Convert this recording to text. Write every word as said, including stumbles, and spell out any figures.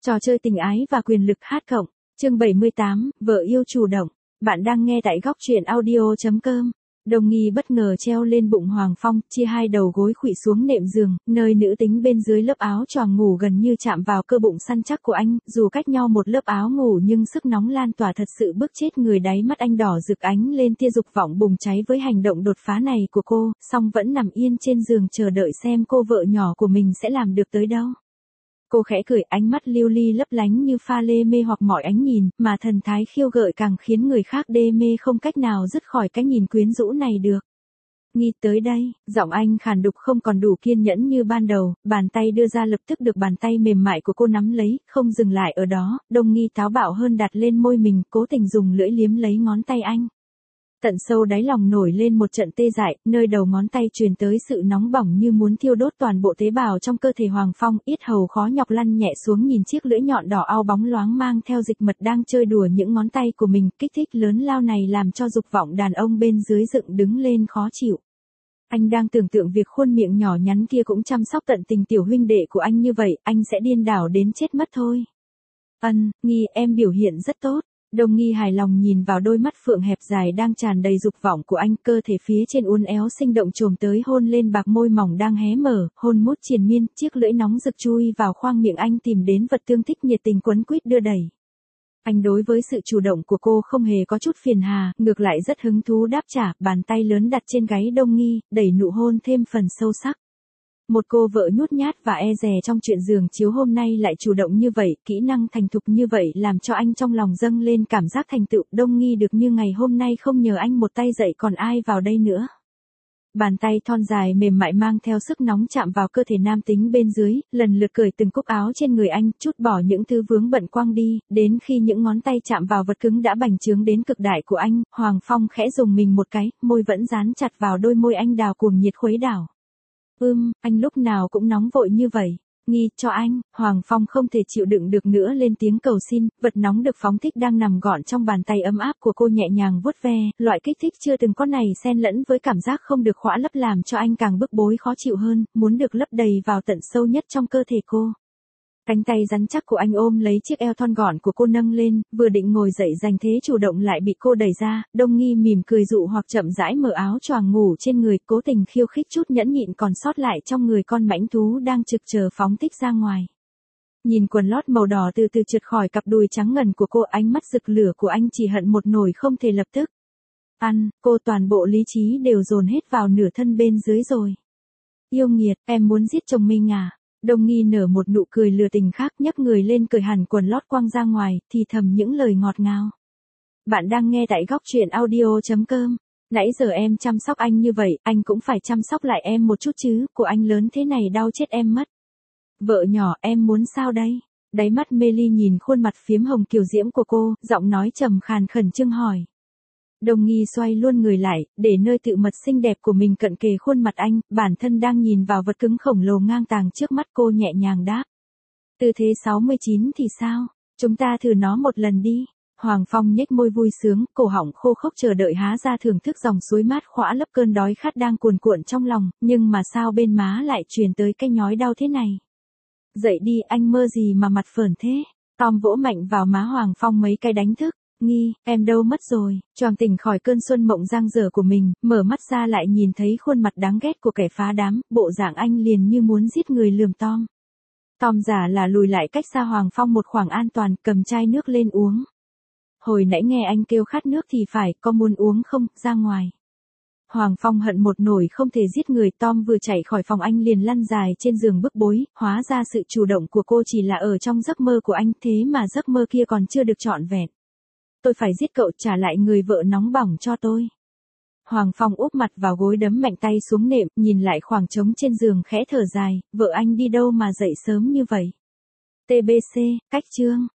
Trò chơi tình ái và quyền lực hát cộng, chương bảy mươi tám, vợ yêu chủ động. Bạn đang nghe tại góc truyện audio chấm com. Đồng nghi bất ngờ treo lên bụng Hoàng Phong, chia hai đầu gối khuỵu xuống nệm giường, nơi nữ tính bên dưới lớp áo choàng ngủ gần như chạm vào cơ bụng săn chắc của anh, dù cách nhau một lớp áo ngủ nhưng sức nóng lan tỏa thật sự bức chết người, đáy mắt anh đỏ rực ánh lên tia dục vọng bùng cháy với hành động đột phá này của cô, song vẫn nằm yên trên giường chờ đợi xem cô vợ nhỏ của mình sẽ làm được tới đâu. Cô khẽ cười, ánh mắt lưu ly lấp lánh như pha lê mê hoặc mọi ánh nhìn, mà thần thái khiêu gợi càng khiến người khác đê mê không cách nào dứt khỏi cái nhìn quyến rũ này được. Nghi tới đây, giọng anh khàn đục không còn đủ kiên nhẫn như ban đầu, bàn tay đưa ra lập tức được bàn tay mềm mại của cô nắm lấy, không dừng lại ở đó, Đông Nghi táo bạo hơn đặt lên môi mình, cố tình dùng lưỡi liếm lấy ngón tay anh. Tận sâu đáy lòng nổi lên một trận tê dại, nơi đầu ngón tay truyền tới sự nóng bỏng như muốn thiêu đốt toàn bộ tế bào trong cơ thể Hoàng Phong, yết hầu khó nhọc lăn nhẹ xuống nhìn chiếc lưỡi nhọn đỏ ao bóng loáng mang theo dịch mật đang chơi đùa những ngón tay của mình, kích thích lớn lao này làm cho dục vọng đàn ông bên dưới dựng đứng lên khó chịu. Anh đang tưởng tượng việc khuôn miệng nhỏ nhắn kia cũng chăm sóc tận tình tiểu huynh đệ của anh như vậy, anh sẽ điên đảo đến chết mất thôi. Ân, Nghi, em biểu hiện rất tốt. Đông Nghi hài lòng nhìn vào đôi mắt phượng hẹp dài đang tràn đầy dục vọng của anh, cơ thể phía trên uốn éo sinh động chồm tới hôn lên bạc môi mỏng đang hé mở, hôn mút triền miên, chiếc lưỡi nóng rực chui vào khoang miệng anh tìm đến vật tương thích nhiệt tình quấn quýt đưa đẩy. Anh đối với sự chủ động của cô không hề có chút phiền hà, ngược lại rất hứng thú đáp trả, bàn tay lớn đặt trên gáy Đông Nghi, đẩy nụ hôn thêm phần sâu sắc. Một cô vợ nhút nhát và e dè trong chuyện giường chiếu hôm nay lại chủ động như vậy, kỹ năng thành thục như vậy làm cho anh trong lòng dâng lên cảm giác thành tựu. Đông Nghi được như ngày hôm nay không nhờ anh một tay dậy còn ai vào đây nữa. Bàn tay thon dài mềm mại mang theo sức nóng chạm vào cơ thể nam tính bên dưới, lần lượt cởi từng cúc áo trên người anh, trút bỏ những thứ vướng bận quăng đi, đến khi những ngón tay chạm vào vật cứng đã bành trướng đến cực đại của anh, Hoàng Phong khẽ dùng mình một cái, môi vẫn dán chặt vào đôi môi anh đào cuồng nhiệt khuấy đảo. Ưm, anh lúc nào cũng nóng vội như vậy. Nghi, cho anh. Hoàng Phong không thể chịu đựng được nữa lên tiếng cầu xin, vật nóng được phóng thích đang nằm gọn trong bàn tay ấm áp của cô nhẹ nhàng vuốt ve, loại kích thích chưa từng có này xen lẫn với cảm giác không được khỏa lấp làm cho anh càng bức bối khó chịu hơn, muốn được lấp đầy vào tận sâu nhất trong cơ thể cô. Cánh tay rắn chắc của anh ôm lấy chiếc eo thon gọn của cô nâng lên, vừa định ngồi dậy giành thế chủ động lại bị cô đẩy ra, Đông Nghi mỉm cười dụ hoặc chậm rãi mở áo choàng ngủ trên người, cố tình khiêu khích chút nhẫn nhịn còn sót lại trong người con mãnh thú đang trực chờ phóng thích ra ngoài. Nhìn quần lót màu đỏ từ từ trượt khỏi cặp đùi trắng ngần của cô, ánh mắt rực lửa của anh chỉ hận một nồi không thể lập tức ăn, cô toàn bộ lý trí đều dồn hết vào nửa thân bên dưới rồi. Yêu nghiệt, em muốn giết chồng mình à? Đông Nghi nở một nụ cười lừa tình khác, nhấc người lên cởi hẳn quần lót quăng ra ngoài, thì thầm những lời ngọt ngào. Bạn đang nghe tại góc truyện audio chấm com. Nãy giờ em chăm sóc anh như vậy, anh cũng phải chăm sóc lại em một chút chứ, của anh lớn thế này đau chết em mất. Vợ nhỏ, em muốn sao đây? Đáy mắt mê ly nhìn khuôn mặt phiếm hồng kiều diễm của cô, giọng nói trầm khàn khẩn trương hỏi. Đông Nghi xoay luôn người lại, để nơi tự mật xinh đẹp của mình cận kề khuôn mặt anh, bản thân đang nhìn vào vật cứng khổng lồ ngang tàng trước mắt cô nhẹ nhàng đáp. Tư thế sáu mươi chín thì sao? Chúng ta thử nó một lần đi. Hoàng Phong nhếch môi vui sướng, cổ họng khô khốc chờ đợi há ra thưởng thức dòng suối mát khỏa lấp cơn đói khát đang cuồn cuộn trong lòng, nhưng mà sao bên má lại truyền tới cái nhói đau thế này? Dậy đi, anh mơ gì mà mặt phởn thế? Tom vỗ mạnh vào má Hoàng Phong mấy cái đánh thức. Nghi, em đâu mất rồi? Choàng tỉnh khỏi cơn xuân mộng giang dở của mình, mở mắt ra lại nhìn thấy khuôn mặt đáng ghét của kẻ phá đám, bộ dạng anh liền như muốn giết người lườm Tom. Tom giả là lùi lại cách xa Hoàng Phong một khoảng an toàn, cầm chai nước lên uống. Hồi nãy nghe anh kêu khát nước thì phải, có muốn uống không, ra ngoài. Hoàng Phong hận một nổi không thể giết người, Tom vừa chạy khỏi phòng anh liền lăn dài trên giường bức bối, hóa ra sự chủ động của cô chỉ là ở trong giấc mơ của anh, thế mà giấc mơ kia còn chưa được trọn vẹn. Tôi phải giết cậu, trả lại người vợ nóng bỏng cho tôi. Hoàng Phong úp mặt vào gối đấm mạnh tay xuống nệm, nhìn lại khoảng trống trên giường khẽ thở dài, vợ anh đi đâu mà dậy sớm như vậy? tê bê xê, cách chương.